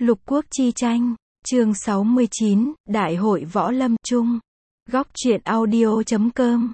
Lục quốc chi tranh, chương 69, Đại hội Võ Lâm Chung. Góc truyện audio.com.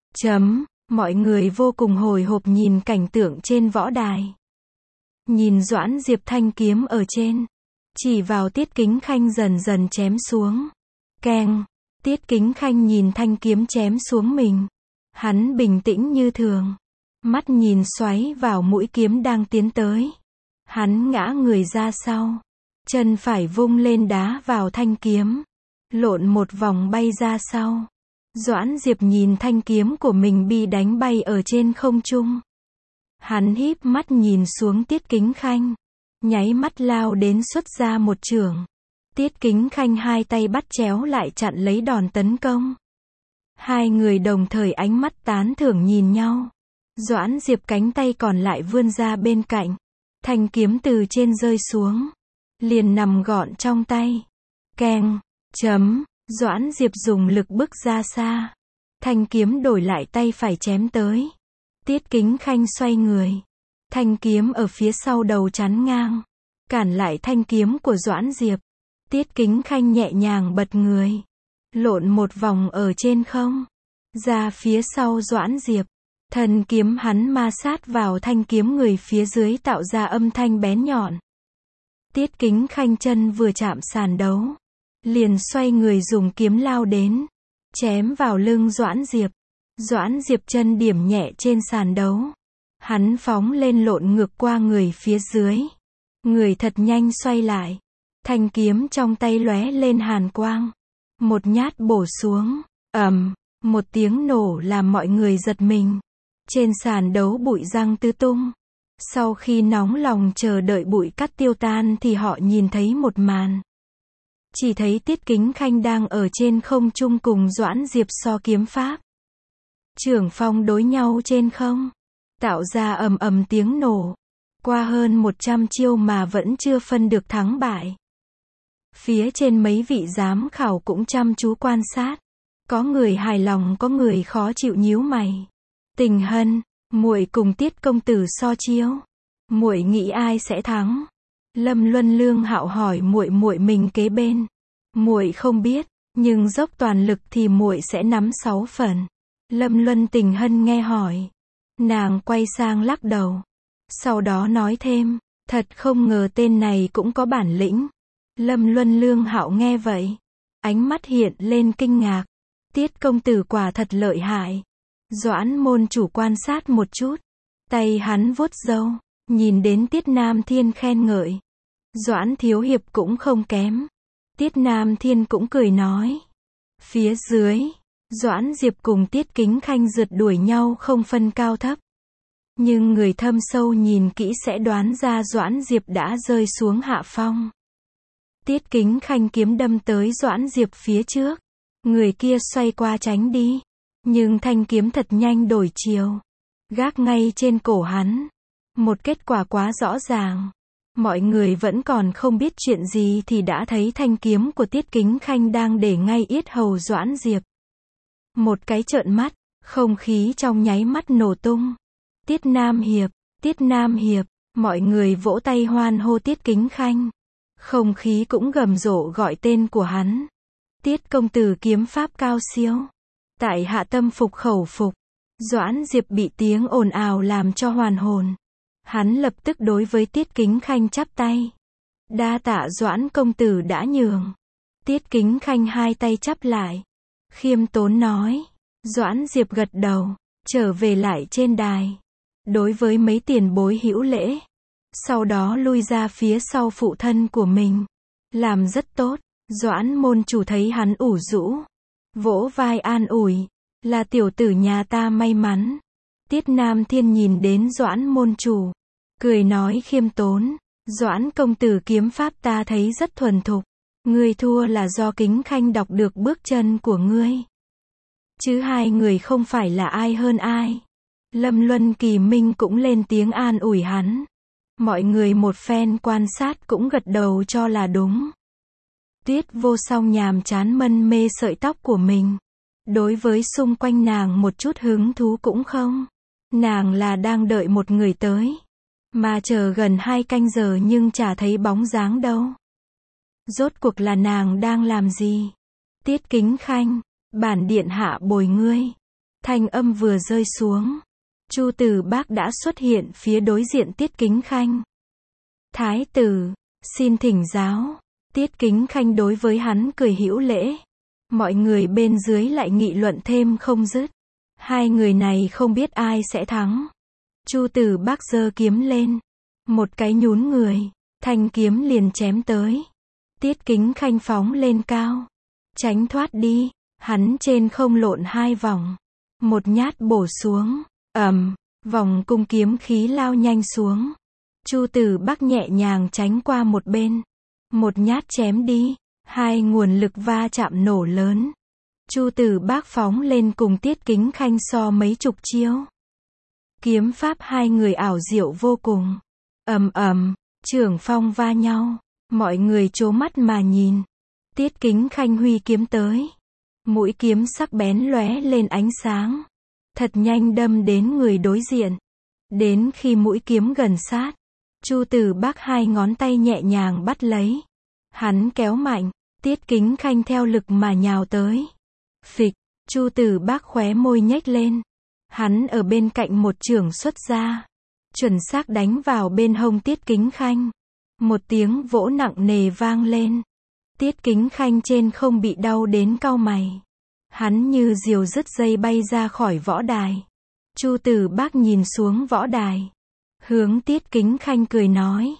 Mọi người vô cùng hồi hộp nhìn cảnh tượng trên võ đài. Nhìn Doãn Diệp thanh kiếm ở trên, chỉ vào Tiết Kính Khanh dần dần chém xuống. Keng, Tiết Kính Khanh nhìn thanh kiếm chém xuống mình. Hắn bình tĩnh như thường, mắt nhìn xoáy vào mũi kiếm đang tiến tới. Hắn ngã người ra sau, chân phải vung lên đá vào thanh kiếm, lộn một vòng bay ra sau. Doãn Diệp nhìn thanh kiếm của mình bị đánh bay ở trên không trung. Hắn híp mắt nhìn xuống Tiết Kính Khanh, nháy mắt lao đến xuất ra một chưởng. Tiết Kính Khanh hai tay bắt chéo lại chặn lấy đòn tấn công. Hai người đồng thời ánh mắt tán thưởng nhìn nhau. Doãn Diệp cánh tay còn lại vươn ra bên cạnh, thanh kiếm từ trên rơi xuống, liền nằm gọn trong tay. Keng, Doãn Diệp dùng lực bức ra xa. Thanh kiếm đổi lại tay phải chém tới. Tiết Kính Khanh xoay người. Thanh kiếm ở phía sau đầu chắn ngang, cản lại thanh kiếm của Doãn Diệp. Tiết Kính Khanh nhẹ nhàng bật người, lộn một vòng ở trên không, ra phía sau Doãn Diệp. Thân kiếm hắn ma sát vào thanh kiếm người phía dưới tạo ra âm thanh bén nhọn. Tiết Kính Khanh chân vừa chạm sàn đấu, liền xoay người dùng kiếm lao đến, chém vào lưng Doãn Diệp. Doãn Diệp chân điểm nhẹ trên sàn đấu. Hắn phóng lên lộn ngược qua người phía dưới. Người thật nhanh xoay lại. Thanh kiếm trong tay lóe lên hàn quang. Một nhát bổ xuống. Một tiếng nổ làm mọi người giật mình. Trên sàn đấu bụi răng tứ tung. Sau khi nóng lòng chờ đợi bụi cát tiêu tan thì họ nhìn thấy một màn. Chỉ thấy Tiết Kính Khanh đang ở trên không trung cùng Doãn Diệp so kiếm pháp. Chưởng phong đối nhau trên không, tạo ra ầm ầm tiếng nổ. Qua hơn 100 chiêu mà vẫn chưa phân được thắng bại. Phía trên mấy vị giám khảo cũng chăm chú quan sát. Có người hài lòng, có người khó chịu nhíu mày. Tình Hân, muội cùng Tiết công tử so chiêu, muội nghĩ ai sẽ thắng? Lâm Luân Lương Hạo hỏi muội mình kế bên. Muội không biết, nhưng dốc toàn lực thì muội sẽ nắm 6 phần. Lâm Luân Tình Hân nghe hỏi, nàng quay sang lắc đầu. Sau đó nói thêm, thật không ngờ tên này cũng có bản lĩnh. Lâm Luân Lương Hạo nghe vậy, ánh mắt hiện lên kinh ngạc. Tiết công tử quả thật lợi hại. Doãn môn chủ quan sát một chút, tay hắn vuốt râu, nhìn đến Tiết Nam Thiên khen ngợi. Doãn thiếu hiệp cũng không kém. Tiết Nam Thiên cũng cười nói. Phía dưới, Doãn Diệp cùng Tiết Kính Khanh rượt đuổi nhau không phân cao thấp. Nhưng người thâm sâu nhìn kỹ sẽ đoán ra Doãn Diệp đã rơi xuống hạ phong. Tiết Kính Khanh kiếm đâm tới Doãn Diệp phía trước. Người kia xoay qua tránh đi. Nhưng thanh kiếm thật nhanh đổi chiều, gác ngay trên cổ hắn. Một kết quả quá rõ ràng. Mọi người vẫn còn không biết chuyện gì thì đã thấy thanh kiếm của Tiết Kính Khanh đang để ngay yết hầu Doãn Diệp. Một cái trợn mắt, không khí trong nháy mắt nổ tung. Tiết Nam Hiệp, mọi người vỗ tay hoan hô Tiết Kính Khanh. Không khí cũng rầm rộ gọi tên của hắn. Tiết công tử kiếm pháp cao siêu. Tại hạ tâm phục khẩu phục. Doãn Diệp bị tiếng ồn ào làm cho hoàn hồn. Hắn lập tức đối với Tiết Kính Khanh chắp tay. Đa tạ Doãn công tử đã nhường. Tiết Kính Khanh hai tay chắp lại, khiêm tốn nói. Doãn Diệp gật đầu, trở về lại trên đài. Đối với mấy tiền bối hữu lễ. Sau đó lui ra phía sau phụ thân của mình. Làm rất tốt. Doãn môn chủ thấy hắn ủ rũ, vỗ vai an ủi. Là tiểu tử nhà ta may mắn. Tiết Nam Thiên nhìn đến Doãn môn chủ, cười nói khiêm tốn. Doãn công tử kiếm pháp ta thấy rất thuần thục. Ngươi thua là do Kính Khanh đọc được bước chân của ngươi. Chứ hai người không phải là ai hơn ai. Lâm Luân Kỳ Minh cũng lên tiếng an ủi hắn. Mọi người một phen quan sát cũng gật đầu cho là đúng. Tuyết Vô Song nhàm chán mân mê sợi tóc của mình. Đối với xung quanh nàng một chút hứng thú cũng không. Nàng là đang đợi một người tới. Mà chờ gần 2 canh giờ nhưng chả thấy bóng dáng đâu. Rốt cuộc là nàng đang làm gì? Tiết Kính Khanh, bản điện hạ bồi ngươi. Thanh âm vừa rơi xuống, Chu Từ Bác đã xuất hiện phía đối diện Tiết Kính Khanh. Thái tử, xin thỉnh giáo. Tiết Kính Khanh đối với hắn cười hữu lễ. Mọi người bên dưới lại nghị luận thêm không dứt. Hai người này không biết ai sẽ thắng. Chu Từ Bác giơ kiếm lên, một cái nhún người, thanh kiếm liền chém tới. Tiết Kính Khanh phóng lên cao, tránh thoát đi, hắn trên không lộn 2 vòng, một nhát bổ xuống, vòng cung kiếm khí lao nhanh xuống. Chu Từ Bác nhẹ nhàng tránh qua một bên, một nhát chém đi, 2 nguồn lực va chạm nổ lớn. Chu Từ Bác phóng lên cùng Tiết Kính Khanh so mấy chục chiêu. Kiếm pháp hai người ảo diệu vô cùng. Trưởng phong va nhau, mọi người trố mắt mà nhìn. Tiết Kính Khanh huy kiếm tới, mũi kiếm sắc bén lóe lên ánh sáng, thật nhanh đâm đến người đối diện. Đến khi mũi kiếm gần sát, Chu Từ Bác 2 ngón tay nhẹ nhàng bắt lấy. Hắn kéo mạnh, Tiết Kính Khanh theo lực mà nhào tới. Phịch, Chu Từ Bác khóe môi nhếch lên. Hắn ở bên cạnh một chưởng xuất ra, chuẩn xác đánh vào bên hông Tiết Kính Khanh. Một tiếng vỗ nặng nề vang lên. Tiết Kính Khanh trên không bị đau đến cau mày. Hắn như diều dứt dây bay ra khỏi võ đài. Chu Từ Bác nhìn xuống võ đài, hướng Tiết Kính Khanh cười nói: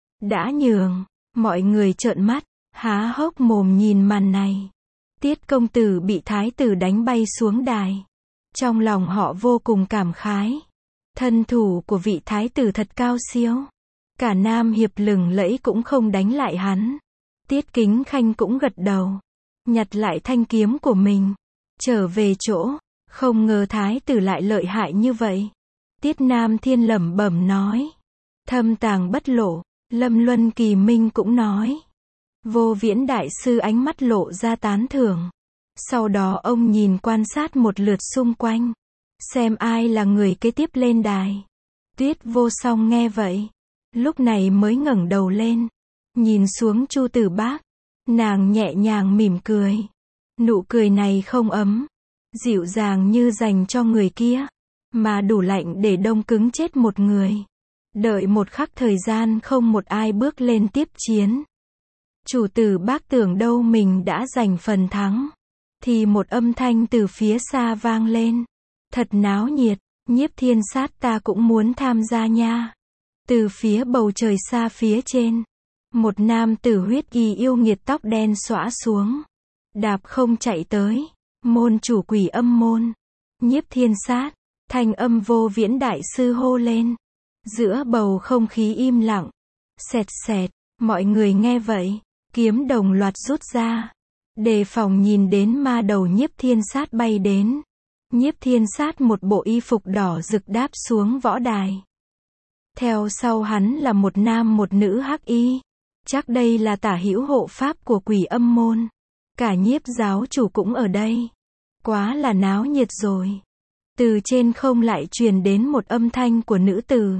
đã nhường. Mọi người trợn mắt, há hốc mồm nhìn màn này. Tiết công tử bị thái tử đánh bay xuống đài. Trong lòng họ vô cùng cảm khái. Thân thủ của vị thái tử thật cao siêu. Cả Nam Hiệp lừng lẫy cũng không đánh lại hắn. Tiết Kính Khanh cũng gật đầu, nhặt lại thanh kiếm của mình, trở về chỗ. Không ngờ thái tử lại lợi hại như vậy. Tiết Nam Thiên lẩm bẩm nói. Thâm tàng bất lộ. Lâm Luân Kỳ Minh cũng nói. Vô Viễn đại sư ánh mắt lộ ra tán thưởng. Sau đó ông nhìn quan sát một lượt xung quanh, xem ai là người kế tiếp lên đài. Tuyết Vô Song nghe vậy, lúc này mới ngẩng đầu lên, nhìn xuống Chu Từ Bác. Nàng nhẹ nhàng mỉm cười. Nụ cười này không ấm, dịu dàng như dành cho người kia, mà đủ lạnh để đông cứng chết một người. Đợi một khắc thời gian không một ai bước lên tiếp chiến. Chu Từ Bác tưởng đâu mình đã giành phần thắng, thì một âm thanh từ phía xa vang lên. Thật náo nhiệt, Nhiếp Thiên Sát ta cũng muốn tham gia nha. Từ phía bầu trời xa phía trên, một nam tử huyết y yêu nghiệt tóc đen xõa xuống, đạp không chạy tới. Môn chủ Quỷ Âm môn, Nhiếp Thiên Sát, thanh âm Vô Viễn đại sư hô lên. Giữa bầu không khí im lặng. Xẹt xẹt, mọi người nghe vậy, kiếm đồng loạt rút ra, đề phòng nhìn đến ma đầu Nhiếp Thiên Sát bay đến. Nhiếp Thiên Sát một bộ y phục đỏ rực đáp xuống võ đài. Theo sau hắn là một nam một nữ hắc y. Chắc đây là tả hữu hộ pháp của Quỷ Âm môn. Cả Nhiếp giáo chủ cũng ở đây. Quá là náo nhiệt rồi. Từ trên không lại truyền đến một âm thanh của nữ tử.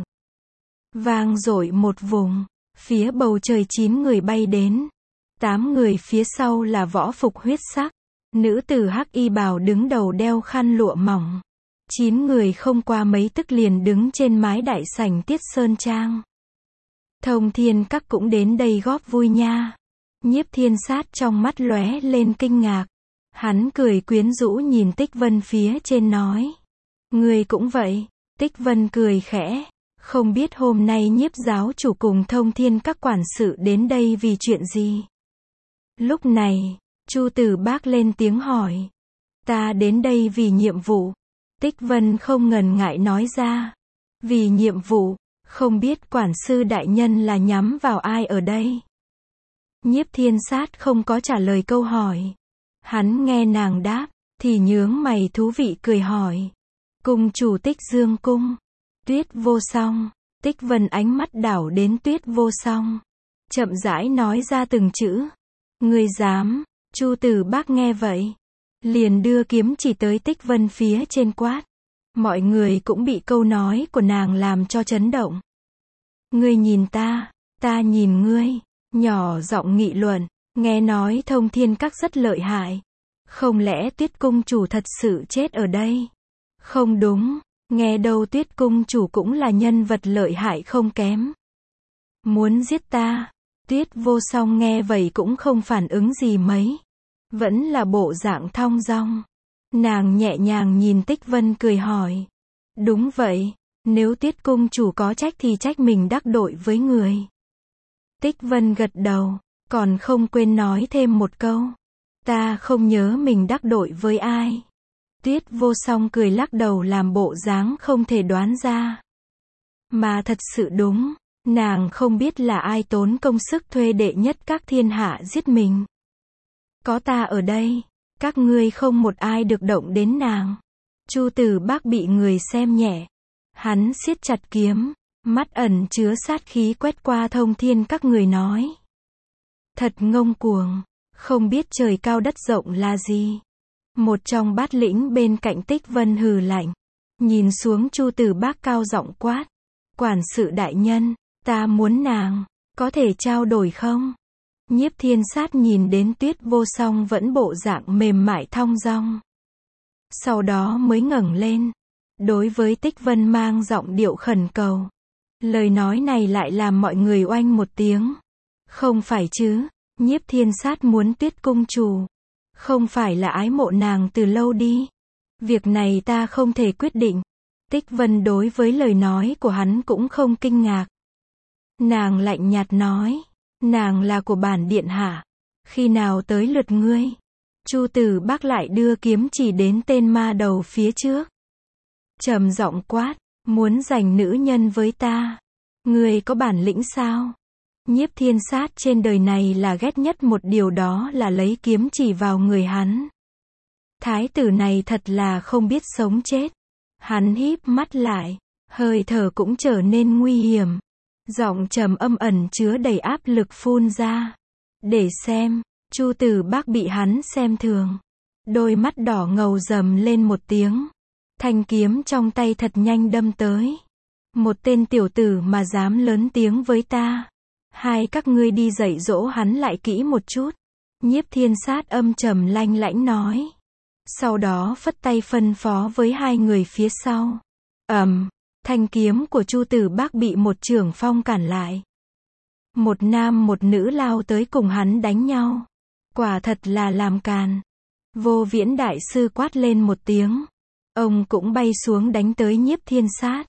Vang dội một vùng, phía bầu trời 9 người bay đến. 8 người phía sau là võ phục huyết sắc. Nữ tử hắc y bào đứng đầu đeo khăn lụa mỏng. 9 người không qua mấy tức liền đứng trên mái đại sảnh Tiết Sơn Trang. Thông Thiên Các cũng đến đây góp vui nha. Nhiếp Thiên Sát trong mắt lóe lên kinh ngạc. Hắn cười quyến rũ nhìn Tích Vân phía trên nói. Người cũng vậy. Tích Vân cười khẽ. Không biết hôm nay Nhiếp giáo chủ cùng Thông Thiên Các quản sự đến đây vì chuyện gì? Lúc này, Chu Từ Bác lên tiếng hỏi. Ta đến đây vì nhiệm vụ. Tích Vân không ngần ngại nói ra. Vì nhiệm vụ, không biết quản sư đại nhân là nhắm vào ai ở đây? Nhiếp Thiên Sát không có trả lời câu hỏi. Hắn nghe nàng đáp, thì nhướng mày thú vị cười hỏi. Cung chủ Tích Dương cung. Tuyết Vô Song. Tích Vân ánh mắt đảo đến Tuyết Vô Song, chậm rãi nói ra từng chữ. Ngươi dám? Chu Từ Bác nghe vậy, liền đưa kiếm chỉ tới Tích Vân phía trên quát. Mọi người cũng bị câu nói của nàng làm cho chấn động. Ngươi nhìn ta nhìn ngươi, nhỏ giọng nghị luận. Nghe nói Thông Thiên Các rất lợi hại. Không lẽ Tuyết Cung chủ thật sự chết ở đây? Không đúng, nghe đâu Tuyết Cung chủ cũng là nhân vật lợi hại không kém. Muốn giết ta? Tuyết Vô Song nghe vậy cũng không phản ứng gì mấy. Vẫn là bộ dạng thong dong. Nàng nhẹ nhàng nhìn Tích Vân cười hỏi. Đúng vậy, nếu Tuyết Cung chủ có trách thì trách mình đắc tội với người. Tích Vân gật đầu, còn không quên nói thêm một câu. Ta không nhớ mình đắc tội với ai. Tuyết Vô Song cười lắc đầu làm bộ dáng không thể đoán ra. Mà thật sự đúng, nàng không biết là ai tốn công sức thuê đệ nhất các thiên hạ giết mình. Có ta ở đây, các ngươi không một ai được động đến nàng. Chu Tử Bác bị người xem nhẹ. Hắn siết chặt kiếm, mắt ẩn chứa sát khí quét qua Thông Thiên Các người nói. Thật ngông cuồng, không biết trời cao đất rộng là gì. Một trong bát lĩnh bên cạnh Tích Vân hừ lạnh, nhìn xuống Chu Tử Bác cao giọng quát. Quản sự đại nhân, ta muốn nàng, có thể trao đổi không? Nhiếp Thiên Sát nhìn đến Tuyết Vô Song vẫn bộ dạng mềm mại thong dong. Sau đó mới ngẩng lên, đối với Tích Vân mang giọng điệu khẩn cầu. Lời nói này lại làm mọi người oanh một tiếng. Không phải chứ, Nhiếp Thiên Sát muốn Tuyết Cung chủ. Không phải là ái mộ nàng từ lâu đi. Việc này ta không thể quyết định. Tích Vân đối với lời nói của hắn cũng không kinh ngạc. Nàng lạnh nhạt nói. Nàng là của bản điện hạ. Khi nào tới lượt ngươi? Chu Tử Bác lại đưa kiếm chỉ đến tên ma đầu phía trước. Trầm giọng quát. Muốn giành nữ nhân với ta. Ngươi có bản lĩnh sao? Nhiếp Thiên Sát trên đời này là ghét nhất một điều, đó là lấy kiếm chỉ vào người hắn. Thái tử này thật là không biết sống chết. Hắn híp mắt lại, hơi thở cũng trở nên nguy hiểm. Giọng trầm âm ẩn chứa đầy áp lực phun ra. Để xem, Chu Tử Bác bị hắn xem thường. Đôi mắt đỏ ngầu rầm lên một tiếng. Thanh kiếm trong tay thật nhanh đâm tới. Một tên tiểu tử mà dám lớn tiếng với ta. Hai các ngươi đi dạy dỗ hắn lại kỹ một chút. Nhiếp Thiên Sát âm trầm lanh lãnh nói. Sau đó phất tay phân phó với hai người phía sau. Thanh kiếm của Chu Tử Bác bị một trưởng phong cản lại. Một nam một nữ lao tới cùng hắn đánh nhau. Quả thật là làm càn. Vô Viễn đại sư quát lên một tiếng. Ông cũng bay xuống đánh tới Nhiếp Thiên Sát.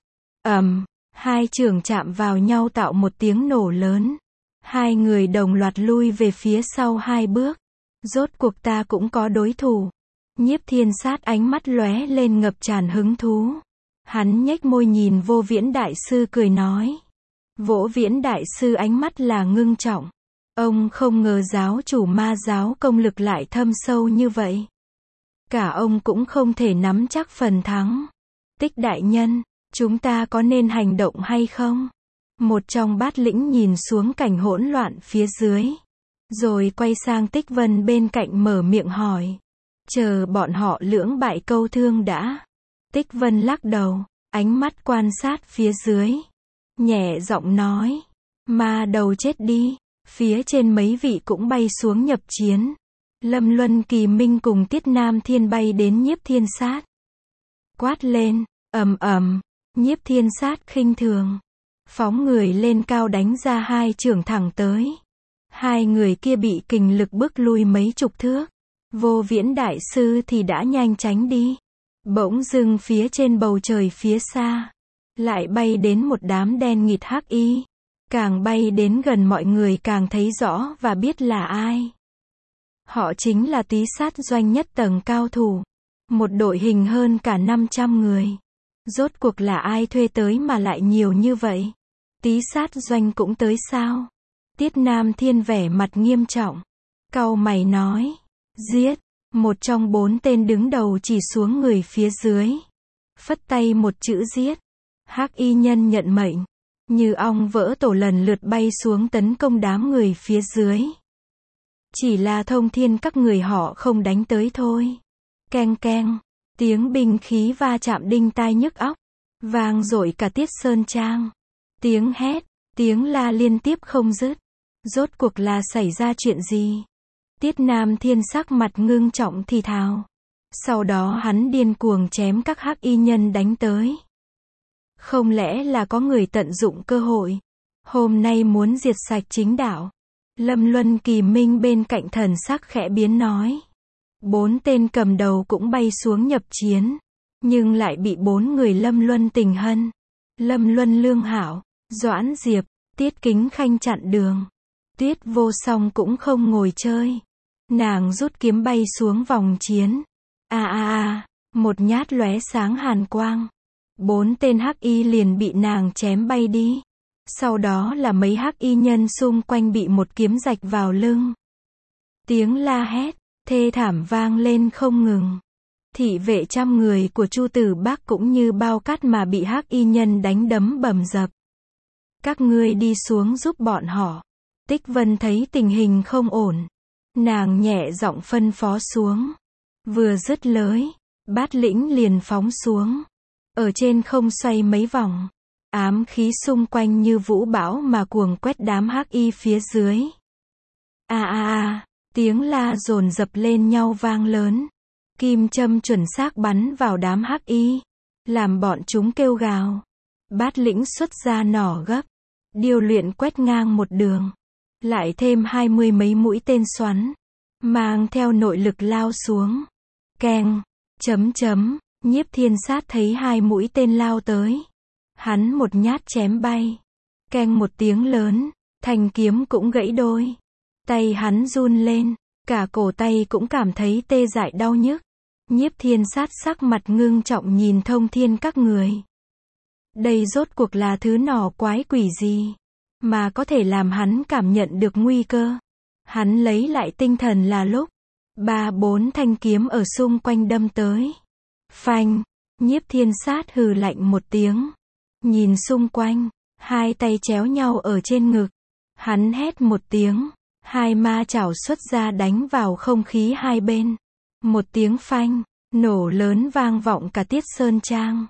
Hai trưởng chạm vào nhau tạo một tiếng nổ lớn. Hai người đồng loạt lui về phía sau hai bước. Rốt cuộc ta cũng có đối thủ. Nhiếp Thiên Sát ánh mắt lóe lên ngập tràn hứng thú. Hắn nhếch môi nhìn Vô Viễn đại sư cười nói. Vô Viễn đại sư ánh mắt là ngưng trọng. Ông không ngờ giáo chủ ma giáo công lực lại thâm sâu như vậy. Cả ông cũng không thể nắm chắc phần thắng. Tích đại nhân, chúng ta có nên hành động hay không? Một trong bát lĩnh nhìn xuống cảnh hỗn loạn phía dưới. Rồi quay sang Tích Vân bên cạnh mở miệng hỏi. Chờ bọn họ lưỡng bại câu thương đã. Tích Vân lắc đầu, ánh mắt quan sát phía dưới. Nhẹ giọng nói. Ma đầu chết đi. Phía trên mấy vị cũng bay xuống nhập chiến. Lâm Luân Kỳ Minh cùng Tiết Nam Thiên bay đến Nhiếp Thiên Sát. Quát lên, Nhiếp Thiên Sát khinh thường. Phóng người lên cao đánh ra hai chưởng thẳng tới. Hai người kia bị kình lực bước lui mấy chục thước. Vô Viễn đại sư thì đã nhanh tránh đi. Bỗng dưng phía trên bầu trời phía xa. Lại bay đến một đám đen nghịt hắc y. Càng bay đến gần mọi người càng thấy rõ và biết là ai. Họ chính là Tý Sát Doanh nhất tầng cao thủ. Một đội hình hơn cả 500 người. Rốt cuộc là ai thuê tới mà lại nhiều như vậy? Tý Sát Doanh cũng tới sao? Tiết Nam Thiên vẻ mặt nghiêm trọng. Cau mày nói. Giết. Một trong 4 tên đứng đầu chỉ xuống người phía dưới. Phất tay một chữ giết. Hắc y nhân nhận mệnh. Như ong vỡ tổ lần lượt bay xuống tấn công đám người phía dưới. Chỉ là Thông Thiên các người họ không đánh tới thôi. Keng keng. Tiếng binh khí va chạm đinh tai nhức óc. Vang dội cả Tiết Sơn Trang. Tiếng hét, tiếng la liên tiếp không dứt. Rốt cuộc là xảy ra chuyện gì? Tiết Nam Thiên sắc mặt ngưng trọng thì thào. Sau đó hắn điên cuồng chém các hắc y nhân đánh tới. Không lẽ là có người tận dụng cơ hội, hôm nay muốn diệt sạch chính đạo? Lâm Luân Kỳ Minh bên cạnh thần sắc khẽ biến nói. 4 tên cầm đầu cũng bay xuống nhập chiến, nhưng lại bị 4 người Lâm Luân Tình Hân, Lâm Luân Lương Hảo, Doãn Diệp, Tiết Kính Khanh chặn đường. Tuyết Vô Song cũng không ngồi chơi. Nàng rút kiếm bay xuống vòng chiến. Một nhát lóe sáng hàn quang. 4 tên hắc y liền bị nàng chém bay đi. Sau đó là mấy hắc y nhân xung quanh bị một kiếm rạch vào lưng. Tiếng la hét thê thảm vang lên không ngừng. Thị vệ trăm người của Chu Tử Bác cũng như bao cát mà bị hắc y nhân đánh đấm bầm dập. Các ngươi đi xuống giúp bọn họ. Tích Vân thấy tình hình không ổn, nàng nhẹ giọng phân phó xuống. Vừa dứt lời, Bát Lĩnh liền phóng xuống. Ở trên không xoay mấy vòng, ám khí xung quanh như vũ bão mà cuồng quét đám hắc y phía dưới. Tiếng la dồn dập lên nhau vang lớn. Kim châm chuẩn xác bắn vào đám hắc y, làm bọn chúng kêu gào. Bát Lĩnh xuất ra nỏ gấp, điêu luyện quét ngang một đường, lại thêm 20 mấy mũi tên xoắn, mang theo nội lực lao xuống. Keng, Nhiếp Thiên Sát thấy 2 mũi tên lao tới, hắn một nhát chém bay. Keng một tiếng lớn, thanh kiếm cũng gãy đôi. Tay hắn run lên, cả cổ tay cũng cảm thấy tê dại đau nhức. Nhiếp Thiên Sát sắc mặt ngưng trọng nhìn Thông Thiên các người. Đây rốt cuộc là thứ nỏ quái quỷ gì, mà có thể làm hắn cảm nhận được nguy cơ. Hắn lấy lại tinh thần là lúc 3-4 thanh kiếm ở xung quanh đâm tới. Phanh, Nhiếp Thiên Sát hừ lạnh một tiếng. Nhìn xung quanh, 2 tay chéo nhau ở trên ngực. Hắn hét một tiếng, 2 ma chảo xuất ra đánh vào không khí hai bên. Một tiếng phanh, nổ lớn vang vọng cả Tiết Sơn Trang.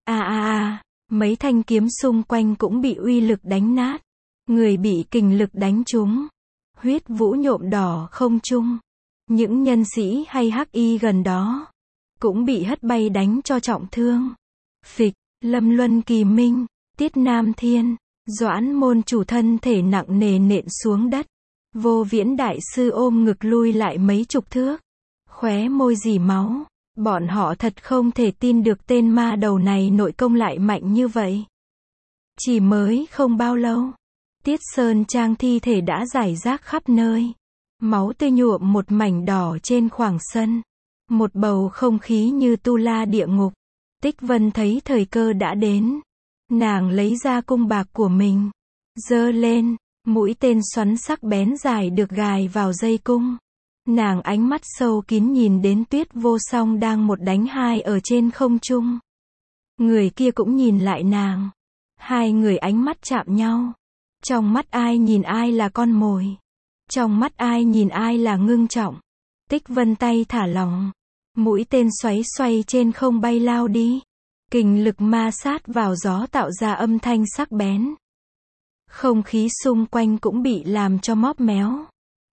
Mấy thanh kiếm xung quanh cũng bị uy lực đánh nát. Người bị kình lực đánh trúng, huyết vũ nhuộm đỏ không trung. Những nhân sĩ hay hắc y gần đó cũng bị hất bay đánh cho trọng thương. Phịch, Lâm Luân Kỳ Minh, Tiết Nam Thiên, Doãn môn chủ thân thể nặng nề nện xuống đất. Vô Viễn đại sư ôm ngực lui lại mấy chục thước, khóe môi rỉ máu. Bọn họ thật không thể tin được tên ma đầu này nội công lại mạnh như vậy. Chỉ mới không bao lâu, Tiết Sơn Trang thi thể đã rải rác khắp nơi. Máu tươi nhuộm một mảnh đỏ trên khoảng sân. Một bầu không khí như tu la địa ngục. Tích Vân thấy thời cơ đã đến. Nàng lấy ra cung bạc của mình, giơ lên, mũi tên xoắn sắc bén dài được gài vào dây cung. Nàng ánh mắt sâu kín nhìn đến Tuyết Vô Song đang 1 đánh 2 ở trên không trung. Người kia cũng nhìn lại nàng. 2 người ánh mắt chạm nhau. Trong mắt ai nhìn ai là con mồi. Trong mắt ai nhìn ai là ngưng trọng. Tích Vân tay thả lỏng. Mũi tên xoáy xoay trên không bay lao đi. Kình lực ma sát vào gió tạo ra âm thanh sắc bén. Không khí xung quanh cũng bị làm cho móp méo.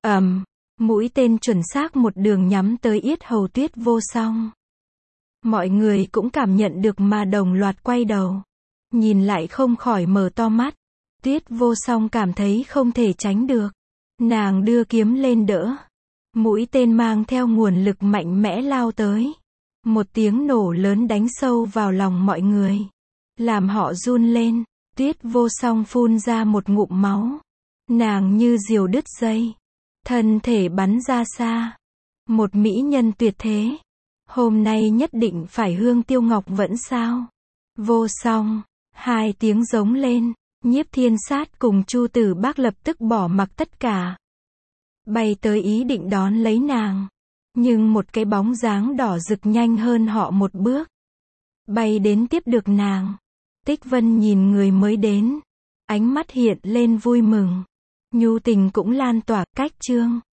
Mũi tên chuẩn xác một đường nhắm tới yết hầu Tuyết Vô Song. Mọi người cũng cảm nhận được mà đồng loạt quay đầu. Nhìn lại không khỏi mở to mắt. Tuyết Vô Song cảm thấy không thể tránh được. Nàng đưa kiếm lên đỡ. Mũi tên mang theo nguồn lực mạnh mẽ lao tới. Một tiếng nổ lớn đánh sâu vào lòng mọi người, làm họ run lên. Tuyết Vô Song phun ra một ngụm máu. Nàng như diều đứt dây, thân thể bắn ra xa. Một mỹ nhân tuyệt thế, hôm nay nhất định phải hương tiêu ngọc vẫn sao? Vô Song, 2 tiếng giống lên. Nhiếp Thiên Sát cùng Chu Tử Bác lập tức bỏ mặc tất cả, bay tới ý định đón lấy nàng. Nhưng một cái bóng dáng đỏ rực nhanh hơn họ một bước, bay đến tiếp được nàng. Tích Vân nhìn người mới đến, ánh mắt hiện lên vui mừng, nhu tình cũng lan tỏa. Cách chương